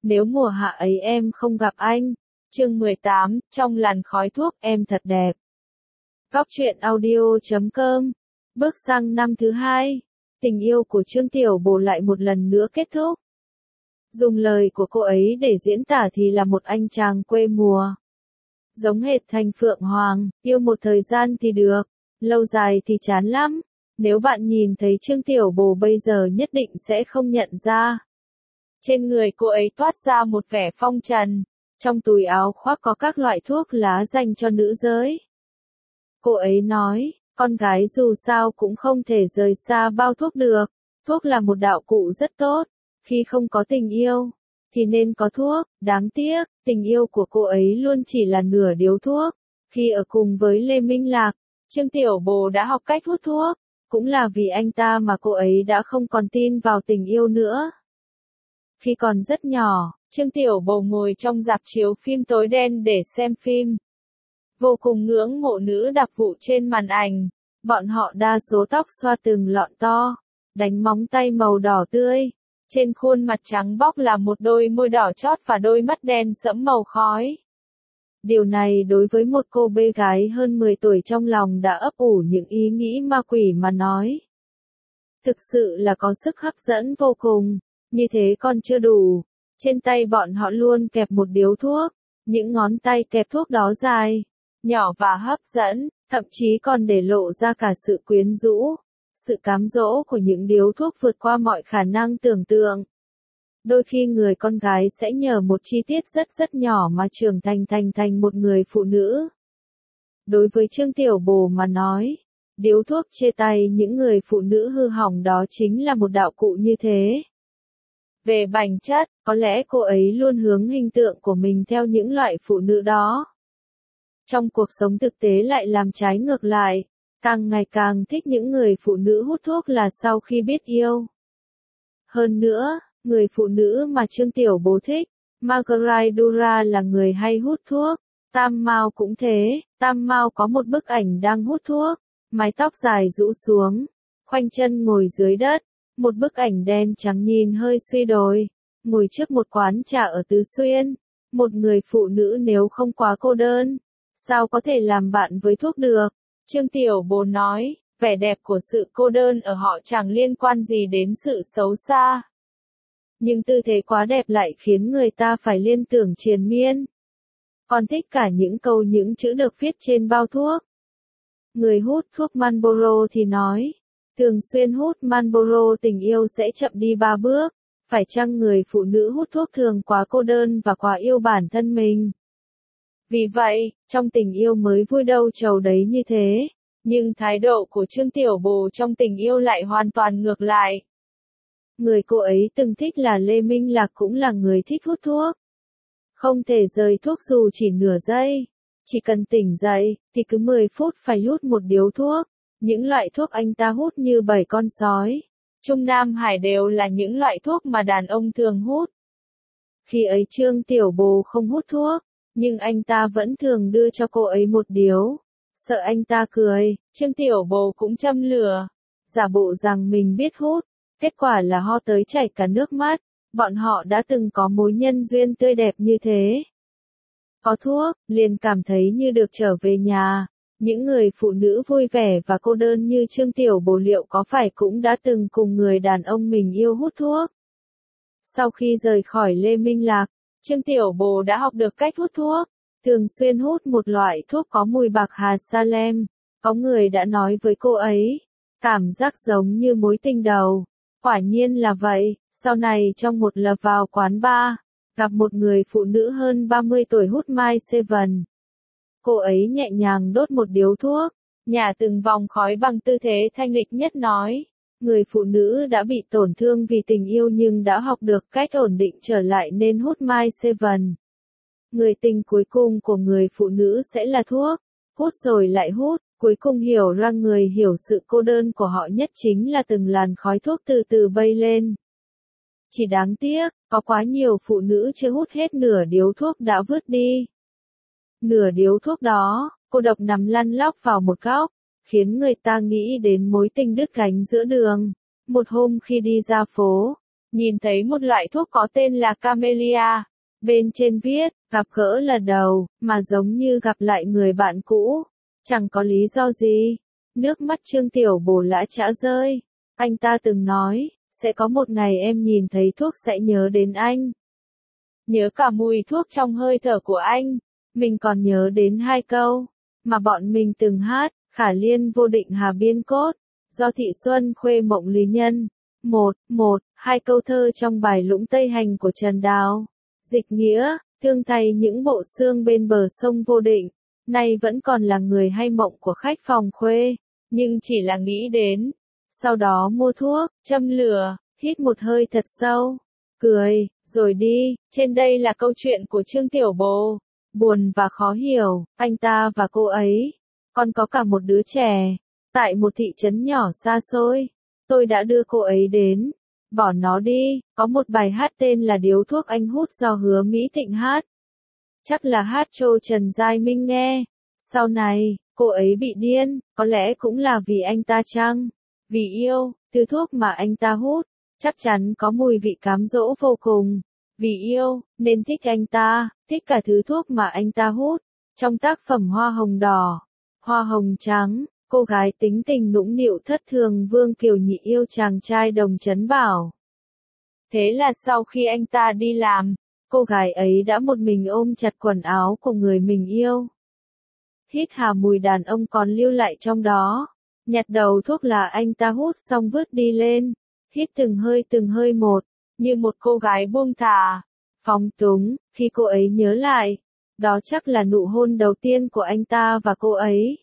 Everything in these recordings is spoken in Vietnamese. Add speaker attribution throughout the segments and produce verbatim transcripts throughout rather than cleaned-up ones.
Speaker 1: nếu mùa hạ ấy em không gặp anh. Chương mười tám, trong làn khói thuốc em thật đẹp. Góc truyện audio chấm com. Bước sang năm thứ hai, tình yêu của Trương Tiểu Bồ lại một lần nữa kết thúc. Dùng lời của cô ấy để diễn tả thì là một anh chàng quê mùa. Giống hệt Thành Phượng Hoàng, yêu một thời gian thì được, lâu dài thì chán lắm. Nếu bạn nhìn thấy Trương Tiểu Bồ bây giờ nhất định sẽ không nhận ra. Trên người cô ấy toát ra một vẻ phong trần, trong túi áo khoác có các loại thuốc lá dành cho nữ giới. Cô ấy nói, con gái dù sao cũng không thể rời xa bao thuốc được, thuốc là một đạo cụ rất tốt, khi không có tình yêu, thì nên có thuốc, đáng tiếc, tình yêu của cô ấy luôn chỉ là nửa điếu thuốc. Khi ở cùng với Lê Minh Lạc, Trương Tiểu Bồ đã học cách hút thuốc, cũng là vì anh ta mà cô ấy đã không còn tin vào tình yêu nữa. Khi còn rất nhỏ, Trương Tiểu Bồ ngồi trong rạp chiếu phim tối đen để xem phim. Vô cùng ngưỡng mộ nữ đặc vụ trên màn ảnh, bọn họ đa số tóc xoa từng lọn to, đánh móng tay màu đỏ tươi, trên khuôn mặt trắng bóc là một đôi môi đỏ chót và đôi mắt đen sẫm màu khói. Điều này đối với một cô bé gái hơn mười tuổi trong lòng đã ấp ủ những ý nghĩ ma quỷ mà nói. Thực sự là có sức hấp dẫn vô cùng, như thế còn chưa đủ. Trên tay bọn họ luôn kẹp một điếu thuốc, những ngón tay kẹp thuốc đó dài, nhỏ và hấp dẫn, thậm chí còn để lộ ra cả sự quyến rũ, sự cám dỗ của những điếu thuốc vượt qua mọi khả năng tưởng tượng. Đôi khi người con gái sẽ nhờ một chi tiết rất rất nhỏ mà trưởng thành thành thành một người phụ nữ. Đối với Trương Tiểu Bồ mà nói, điếu thuốc chê tay những người phụ nữ hư hỏng đó chính là một đạo cụ như thế. Về bản chất, có lẽ cô ấy luôn hướng hình tượng của mình theo những loại phụ nữ đó. Trong cuộc sống thực tế lại làm trái ngược lại, càng ngày càng thích những người phụ nữ hút thuốc là sau khi biết yêu. Hơn nữa, người phụ nữ mà Trương Tiểu Bồ thích, Margaret Dura là người hay hút thuốc, Tam Mao cũng thế, Tam Mao có một bức ảnh đang hút thuốc, mái tóc dài rũ xuống, khoanh chân ngồi dưới đất, một bức ảnh đen trắng nhìn hơi suy đồi, ngồi trước một quán trà ở Tứ Xuyên, một người phụ nữ nếu không quá cô đơn, sao có thể làm bạn với thuốc được? Trương Tiểu Bồ nói, vẻ đẹp của sự cô đơn ở họ chẳng liên quan gì đến sự xấu xa. Nhưng tư thế quá đẹp lại khiến người ta phải liên tưởng triền miên. Còn thích cả những câu những chữ được viết trên bao thuốc. Người hút thuốc Marlboro thì nói, thường xuyên hút Marlboro tình yêu sẽ chậm đi ba bước, phải chăng người phụ nữ hút thuốc thường quá cô đơn và quá yêu bản thân mình? Vì vậy, trong tình yêu mới vui đâu trầu đấy như thế, nhưng thái độ của Trương Tiểu Bồ trong tình yêu lại hoàn toàn ngược lại. Người cô ấy từng thích là Lê Minh Lạc cũng là người thích hút thuốc. Không thể rời thuốc dù chỉ nửa giây. Chỉ cần tỉnh dậy, thì cứ mười phút phải hút một điếu thuốc. Những loại thuốc anh ta hút như bảy con sói. Trung Nam Hải đều là những loại thuốc mà đàn ông thường hút. Khi ấy Trương Tiểu Bồ không hút thuốc, nhưng anh ta vẫn thường đưa cho cô ấy một điếu. Sợ anh ta cười, Trương Tiểu Bồ cũng châm lửa. Giả bộ rằng mình biết hút. Kết quả là ho tới chảy cả nước mắt, bọn họ đã từng có mối nhân duyên tươi đẹp như thế. Có thuốc, liền cảm thấy như được trở về nhà. Những người phụ nữ vui vẻ và cô đơn như Trương Tiểu Bồ liệu có phải cũng đã từng cùng người đàn ông mình yêu hút thuốc? Sau khi rời khỏi Lê Minh Lạc, Trương Tiểu Bồ đã học được cách hút thuốc, thường xuyên hút một loại thuốc có mùi bạc hà Salem. Có người đã nói với cô ấy, cảm giác giống như mối tình đầu. Quả nhiên là vậy, sau này trong một lần vào quán bar, gặp một người phụ nữ hơn ba mươi tuổi hút Mai Seven. Cô ấy nhẹ nhàng đốt một điếu thuốc, nhả từng vòng khói bằng tư thế thanh lịch nhất nói. Người phụ nữ đã bị tổn thương vì tình yêu nhưng đã học được cách ổn định trở lại nên hút Mai Seven. Người tình cuối cùng của người phụ nữ sẽ là thuốc, hút rồi lại hút. Cuối cùng hiểu ra người hiểu sự cô đơn của họ nhất chính là từng làn khói thuốc từ từ bay lên. Chỉ đáng tiếc, có quá nhiều phụ nữ chưa hút hết nửa điếu thuốc đã vứt đi. Nửa điếu thuốc đó, cô độc nằm lăn lóc vào một góc, khiến người ta nghĩ đến mối tình đứt cánh giữa đường. Một hôm khi đi ra phố, nhìn thấy một loại thuốc có tên là Camellia. Bên trên viết, gặp gỡ lần đầu, mà giống như gặp lại người bạn cũ. Chẳng có lý do gì. Nước mắt Trương Tiểu Bồ lã chã rơi. Anh ta từng nói, sẽ có một ngày em nhìn thấy thuốc sẽ nhớ đến anh. Nhớ cả mùi thuốc trong hơi thở của anh. Mình còn nhớ đến hai câu, mà bọn mình từng hát, Khả Liên vô định hà biên cốt, do Thị Xuân Khuê Mộng Lý Nhân. Một, một, hai câu thơ trong bài Lũng Tây Hành của Trần Đào. Dịch nghĩa, thương thay những bộ xương bên bờ sông vô định, nay vẫn còn là người hay mộng của khách phòng Khuê, nhưng chỉ là nghĩ đến. Sau đó mua thuốc, châm lửa, hít một hơi thật sâu, cười, rồi đi. Trên đây là câu chuyện của Trương Tiểu Bồ. Buồn và khó hiểu, anh ta và cô ấy, còn có cả một đứa trẻ, tại một thị trấn nhỏ xa xôi. Tôi đã đưa cô ấy đến, bỏ nó đi, có một bài hát tên là Điếu thuốc anh hút do Hứa Mỹ Thịnh hát. Chắc là hát cho Trần Giai Minh nghe. Sau này, cô ấy bị điên, có lẽ cũng là vì anh ta chăng? Vì yêu, thứ thuốc mà anh ta hút, chắc chắn có mùi vị cám dỗ vô cùng. Vì yêu, nên thích anh ta, thích cả thứ thuốc mà anh ta hút. Trong tác phẩm Hoa Hồng Đỏ, Hoa Hồng Trắng, cô gái tính tình nũng nịu thất thường Vương Kiều Nhị yêu chàng trai Đồng Trấn Bảo. Thế là sau khi anh ta đi làm, cô gái ấy đã một mình ôm chặt quần áo của người mình yêu. Hít hà mùi đàn ông còn lưu lại trong đó. Nhặt đầu thuốc là anh ta hút xong vứt đi lên. Hít từng hơi từng hơi một, như một cô gái buông thả, phóng túng. Khi cô ấy nhớ lại, đó chắc là nụ hôn đầu tiên của anh ta và cô ấy.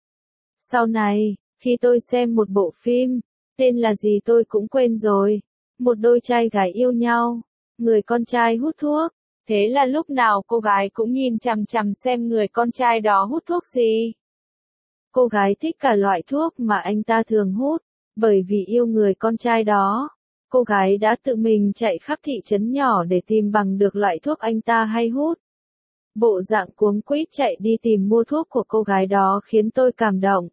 Speaker 1: Sau này, khi tôi xem một bộ phim, tên là gì tôi cũng quên rồi. Một đôi trai gái yêu nhau, người con trai hút thuốc. Thế là lúc nào cô gái cũng nhìn chằm chằm xem người con trai đó hút thuốc gì. Cô gái thích cả loại thuốc mà anh ta thường hút, bởi vì yêu người con trai đó. Cô gái đã tự mình chạy khắp thị trấn nhỏ để tìm bằng được loại thuốc anh ta hay hút. Bộ dạng cuống quýt chạy đi tìm mua thuốc của cô gái đó khiến tôi cảm động.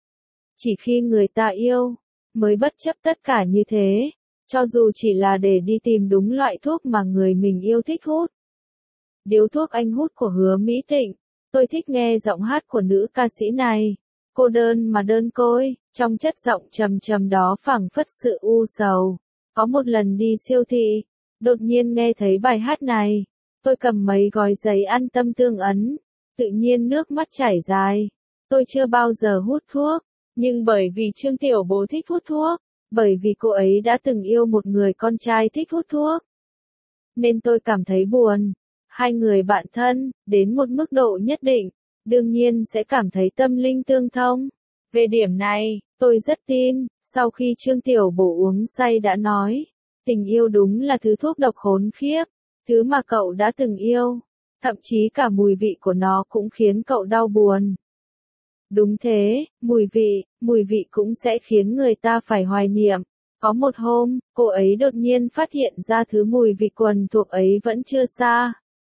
Speaker 1: Chỉ khi người ta yêu, mới bất chấp tất cả như thế, cho dù chỉ là để đi tìm đúng loại thuốc mà người mình yêu thích hút. Điếu thuốc anh hút của Hứa Mỹ Thịnh, tôi thích nghe giọng hát của nữ ca sĩ này. Cô đơn mà đơn côi, trong chất giọng trầm trầm đó phảng phất sự u sầu. Có một lần đi siêu thị, đột nhiên nghe thấy bài hát này, tôi cầm mấy gói giấy ăn tâm tương ấn, tự nhiên nước mắt chảy dài. Tôi chưa bao giờ hút thuốc, nhưng bởi vì Trương Tiểu Bồ thích hút thuốc, bởi vì cô ấy đã từng yêu một người con trai thích hút thuốc, nên tôi cảm thấy buồn. Hai người bạn thân, đến một mức độ nhất định, đương nhiên sẽ cảm thấy tâm linh tương thông. Về điểm này, tôi rất tin, sau khi Trương Tiểu Bồ uống say đã nói, tình yêu đúng là thứ thuốc độc khốn khiếp, thứ mà cậu đã từng yêu, thậm chí cả mùi vị của nó cũng khiến cậu đau buồn. Đúng thế, mùi vị, mùi vị cũng sẽ khiến người ta phải hoài niệm. Có một hôm, cô ấy đột nhiên phát hiện ra thứ mùi vị quần thuộc ấy vẫn chưa xa.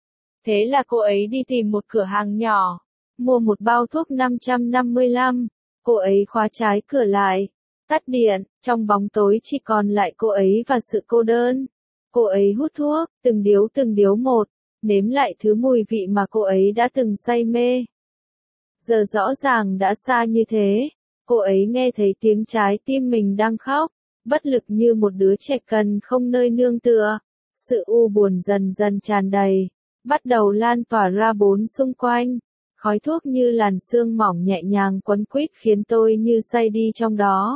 Speaker 1: Thế là cô ấy đi tìm một cửa hàng nhỏ, mua một bao thuốc năm trăm năm mươi lăm, cô ấy khóa trái cửa lại, tắt điện, trong bóng tối chỉ còn lại cô ấy và sự cô đơn. Cô ấy hút thuốc, từng điếu từng điếu một, nếm lại thứ mùi vị mà cô ấy đã từng say mê. Giờ rõ ràng đã xa như thế, cô ấy nghe thấy tiếng trái tim mình đang khóc, bất lực như một đứa trẻ cần không nơi nương tựa. Sự u buồn dần dần tràn đầy, bắt đầu lan tỏa ra bốn xung quanh. Khói thuốc như làn sương mỏng nhẹ nhàng quấn quýt khiến tôi như say đi trong đó.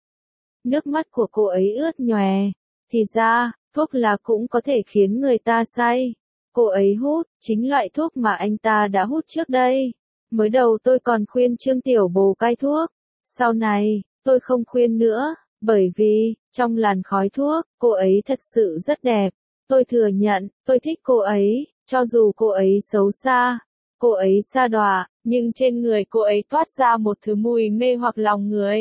Speaker 1: Nước mắt của cô ấy ướt nhòe. Thì ra, thuốc lá cũng có thể khiến người ta say. Cô ấy hút, chính loại thuốc mà anh ta đã hút trước đây. Mới đầu tôi còn khuyên Trương Tiểu Bồ cai thuốc. Sau này, tôi không khuyên nữa, bởi vì, trong làn khói thuốc, cô ấy thật sự rất đẹp. Tôi thừa nhận, tôi thích cô ấy, cho dù cô ấy xấu xa, cô ấy sa đọa, nhưng trên người cô ấy toát ra một thứ mùi mê hoặc lòng người.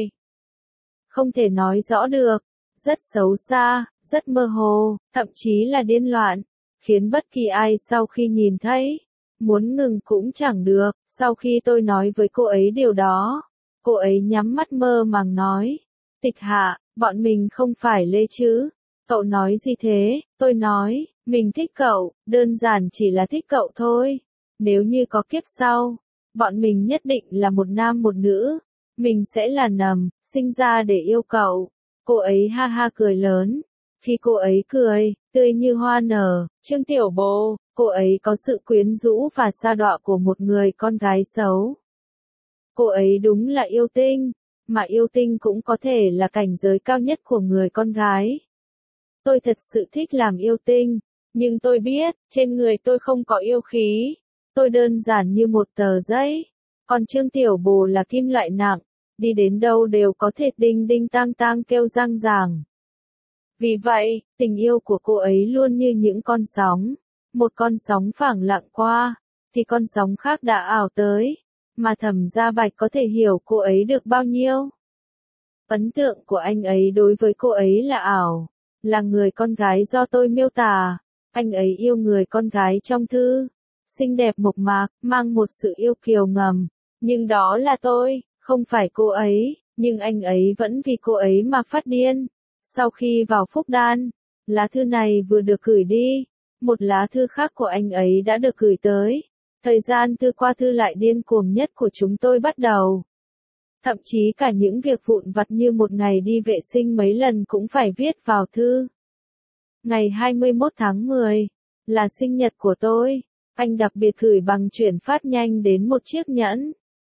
Speaker 1: Không thể nói rõ được, rất xấu xa, rất mơ hồ, thậm chí là điên loạn, khiến bất kỳ ai sau khi nhìn thấy, muốn ngừng cũng chẳng được. Sau khi tôi nói với cô ấy điều đó, cô ấy nhắm mắt mơ màng nói, Tịch Hạ, bọn mình không phải lê chứ, Cậu nói gì thế? Tôi nói, mình thích cậu, đơn giản chỉ là thích cậu thôi. Nếu như có kiếp sau, bọn mình nhất định là một nam một nữ. Mình sẽ là nầm, sinh ra để yêu cậu. Cô ấy ha ha cười lớn. Khi cô ấy cười, tươi như hoa nở, Trương Tiểu Bồ, cô ấy có sự quyến rũ và sa đọa của một người con gái xấu. Cô ấy đúng là yêu tinh, mà yêu tinh cũng có thể là cảnh giới cao nhất của người con gái. Tôi thật sự thích làm yêu tinh, nhưng tôi biết, trên người tôi không có yêu khí. Tôi đơn giản như một tờ giấy. Còn Trương Tiểu Bồ là kim loại nặng, đi đến đâu đều có thể đinh đinh tang tang kêu răng ràng. Vì vậy, tình yêu của cô ấy luôn như những con sóng. Một con sóng phẳng lặng qua, thì con sóng khác đã ảo tới. Mà Thẩm Gia Bạch có thể hiểu cô ấy được bao nhiêu. Ấn tượng của anh ấy đối với cô ấy là ảo, là người con gái do tôi miêu tả. Anh ấy yêu người con gái trong thư, xinh đẹp mộc mạc, mang một sự yêu kiều ngầm. Nhưng đó là tôi, không phải cô ấy, nhưng anh ấy vẫn vì cô ấy mà phát điên. Sau khi vào Phúc Đan, lá thư này vừa được gửi đi, một lá thư khác của anh ấy đã được gửi tới. Thời gian thư qua thư lại điên cuồng nhất của chúng tôi bắt đầu. Thậm chí cả những việc vụn vặt như một ngày đi vệ sinh mấy lần cũng phải viết vào thư. Ngày hai mươi mốt tháng mười, là sinh nhật của tôi, anh đặc biệt gửi bằng chuyển phát nhanh đến một chiếc nhẫn.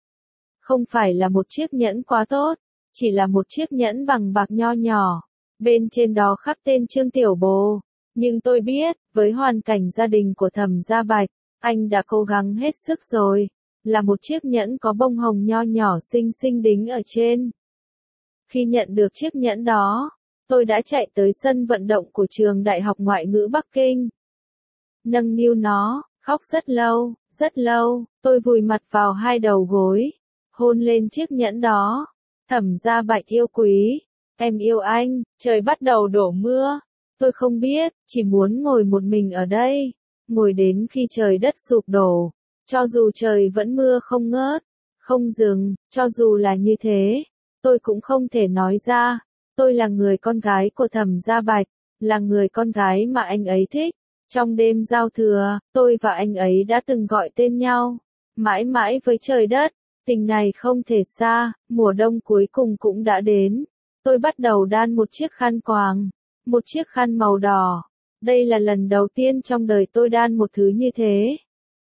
Speaker 1: Không phải là một chiếc nhẫn quá tốt, chỉ là một chiếc nhẫn bằng bạc nho nhỏ, bên trên đó khắc tên Trương Tiểu Bồ. Nhưng tôi biết, với hoàn cảnh gia đình của Thẩm Gia Bạch, anh đã cố gắng hết sức rồi, là một chiếc nhẫn có bông hồng nho nhỏ xinh xinh đính ở trên. Khi nhận được chiếc nhẫn đó, tôi đã chạy tới sân vận động của trường Đại học Ngoại ngữ Bắc Kinh. Nâng niu nó, khóc rất lâu, rất lâu, tôi vùi mặt vào hai đầu gối, hôn lên chiếc nhẫn đó. Thẩm Gia Bạch yêu quý, em yêu anh, trời bắt đầu đổ mưa. Tôi không biết, chỉ muốn ngồi một mình ở đây, ngồi đến khi trời đất sụp đổ. Cho dù trời vẫn mưa không ngớt, không dừng, cho dù là như thế, tôi cũng không thể nói ra. Tôi là người con gái của Thẩm Gia Bạch, là người con gái mà anh ấy thích. Trong đêm giao thừa, tôi và anh ấy đã từng gọi tên nhau. Mãi mãi với trời đất, tình này không thể xa, mùa đông cuối cùng cũng đã đến. Tôi bắt đầu đan một chiếc khăn quàng, một chiếc khăn màu đỏ. Đây là lần đầu tiên trong đời tôi đan một thứ như thế.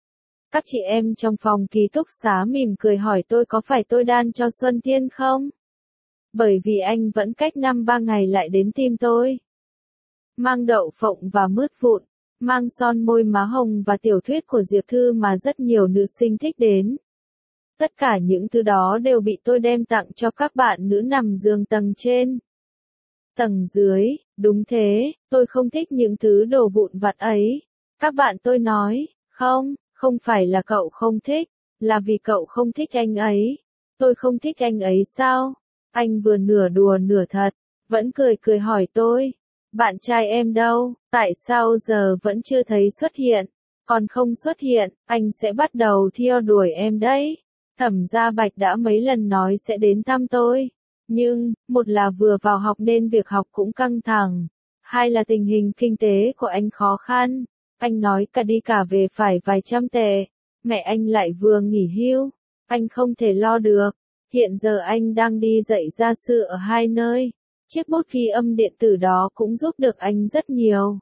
Speaker 1: Các chị em trong phòng ký túc xá mỉm cười hỏi tôi có phải tôi đan cho Xuân Thiên không? Bởi vì anh vẫn cách năm ba ngày lại đến tìm tôi. Mang đậu phộng và mứt vụn, mang son môi má hồng và tiểu thuyết của Diệp Thư mà rất nhiều nữ sinh thích đến. Tất cả những thứ đó đều bị tôi đem tặng cho các bạn nữ nằm giường tầng trên. Tầng dưới, đúng thế, tôi không thích những thứ đồ vụn vặt ấy. Các bạn tôi nói, không, không phải là cậu không thích, là vì cậu không thích anh ấy. Tôi không thích anh ấy sao? Anh vừa nửa đùa nửa thật, vẫn cười cười hỏi tôi. Bạn trai em đâu, tại sao giờ vẫn chưa thấy xuất hiện? Còn không xuất hiện, anh sẽ bắt đầu theo đuổi em đấy. Thẩm Gia Bạch đã mấy lần nói sẽ đến thăm tôi. Nhưng, một là vừa vào học nên việc học cũng căng thẳng. Hai là tình hình kinh tế của anh khó khăn. Anh nói cả đi cả về phải vài trăm tệ. Mẹ anh lại vừa nghỉ hưu. Anh không thể lo được. Hiện giờ anh đang đi dạy gia sư ở hai nơi. Chiếc bút ghi âm điện tử đó cũng giúp được anh rất nhiều.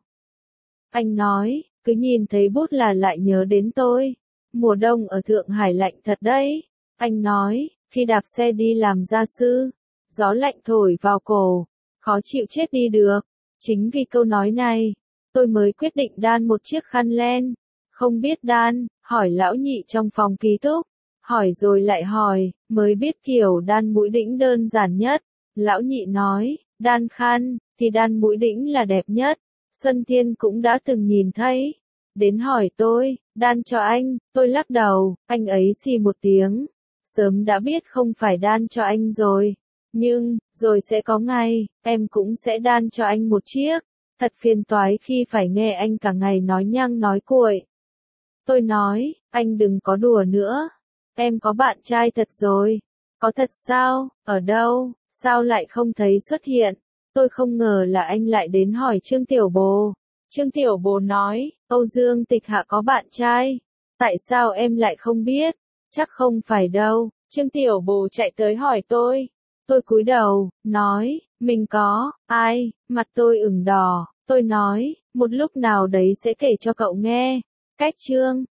Speaker 1: Anh nói, cứ nhìn thấy bút là lại nhớ đến tôi. Mùa đông ở Thượng Hải lạnh thật đấy. Anh nói, khi đạp xe đi làm gia sư, gió lạnh thổi vào cổ, khó chịu chết đi được. Chính vì câu nói này, tôi mới quyết định đan một chiếc khăn len. Không biết đan, hỏi lão nhị trong phòng ký túc. Hỏi rồi lại hỏi, mới biết kiểu đan mũi đĩnh đơn giản nhất. Lão nhị nói, đan khăn, thì đan mũi đĩnh là đẹp nhất. Xuân Thiên cũng đã từng nhìn thấy. Đến hỏi tôi, đan cho anh, tôi lắc đầu, anh ấy xì một tiếng. Sớm đã biết không phải đan cho anh rồi. Nhưng, rồi sẽ có ngày, em cũng sẽ đan cho anh một chiếc. Thật phiền toái khi phải nghe anh cả ngày nói nhăng nói cuội. Tôi nói, anh đừng có đùa nữa. Em có bạn trai thật rồi. Có thật sao? Ở đâu? Sao lại không thấy xuất hiện? Tôi không ngờ là anh lại đến hỏi Trương Tiểu Bồ. Trương Tiểu Bồ nói, Âu Dương Tịch Hạ có bạn trai. Tại sao em lại không biết? Chắc không phải đâu. Trương Tiểu Bồ chạy tới hỏi tôi. Tôi cúi đầu, nói, mình có, ai, mặt tôi ửng đỏ. Tôi nói, một lúc nào đấy sẽ kể cho cậu nghe. Cách Trương